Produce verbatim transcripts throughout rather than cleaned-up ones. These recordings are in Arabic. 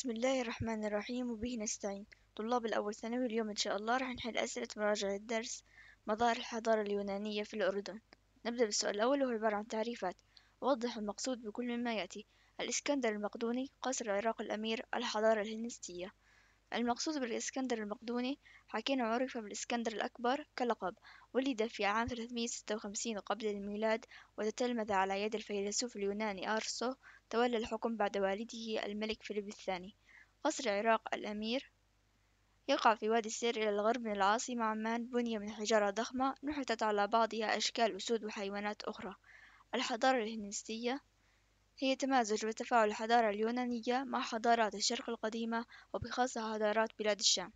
بسم الله الرحمن الرحيم وبه نستعين. طلاب الأول ثانوي، اليوم إن شاء الله راح نحل أسئلة مراجعة الدرس مظاهر الحضارة اليونانية في الأردن. نبدأ بالسؤال الأول، وهو عبارة عن تعريفات. وضح المقصود بكل مما يأتي. الإسكندر المقدوني، قصر العراق الأمير، الحضارة الهلينستية. المقصود بالإسكندر المقدوني حكينا عرف بالإسكندر الأكبر كلقب. ولد في عام ثلاثمائة وستة وخمسين قبل الميلاد، وتتلمذ على يد الفيلسوف اليوناني أرسطو. تولى الحكم بعد والده الملك فيليب الثاني. قصر العراق الأمير يقع في وادي السير إلى الغرب من العاصمة عمان، بني من حجارة ضخمة نحتت على بعضها أشكال أسود وحيوانات أخرى. الحضارة الهلينستية هي تمازج وتفاعل الحضارة اليونانية مع حضارات الشرق القديمة، وبخاصة حضارات بلاد الشام.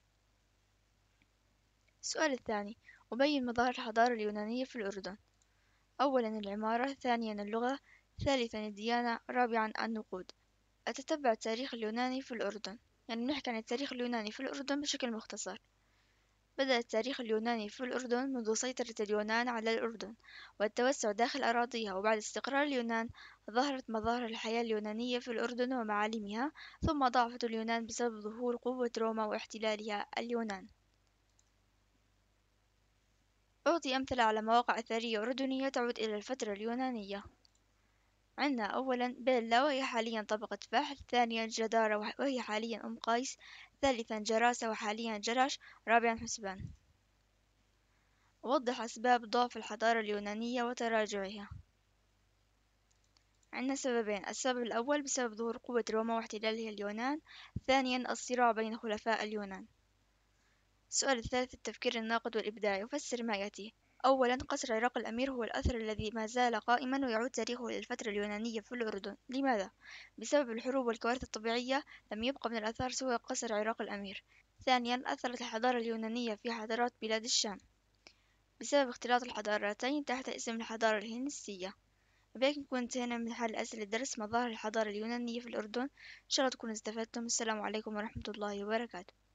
السؤال الثاني، أبين مظاهر الحضارة اليونانية في الأردن. أولا العمارة، ثانيا اللغة، ثالثا الديانة، رابعا النقود. أتتبع التاريخ اليوناني في الأردن، يعني نحكي عن التاريخ اليوناني في الأردن بشكل مختصر. بدأ التاريخ اليوناني في الأردن منذ سيطرة اليونان على الأردن والتوسع داخل أراضيها، وبعد استقرار اليونان ظهرت مظاهر الحياة اليونانية في الأردن ومعالمها، ثم ضعفت اليونان بسبب ظهور قوة روما واحتلالها اليونان. أعطي أمثلة على مواقع أثرية أردنية تعود إلى الفترة اليونانية. عندنا أولا بيلا، وهي حاليا طبقة فحل. ثانيا جدارة، وهي حاليا أم قيس. ثالثا جراسة، وحاليا جرش. رابعا حسبان. وضح أسباب ضعف الحضارة اليونانية وتراجعها. عندنا سببين: السبب الأول بسبب ظهور قوة روما واحتلالها اليونان. ثانيا الصراع بين خلفاء اليونان. السؤال الثالث، التفكير الناقد والإبداع. يفسر ما يأتي. أولا، قصر العراق الأمير هو الأثر الذي ما زال قائما، ويعود تاريخه إلى الفترة اليونانية في الأردن. لماذا؟ بسبب الحروب والكوارث الطبيعية لم يبق من الآثار سوى قصر العراق الأمير. ثانيا، أثرت الحضارة اليونانية في حضارات بلاد الشام بسبب اختلاط الحضارتين تحت اسم الحضارة الهندسية. بهيك نكون انتهينا من حل أسئلة درس مظاهر الحضارة اليونانية في الأردن. إن شاء الله تكونوا استفدتم. السلام عليكم ورحمة الله وبركاته.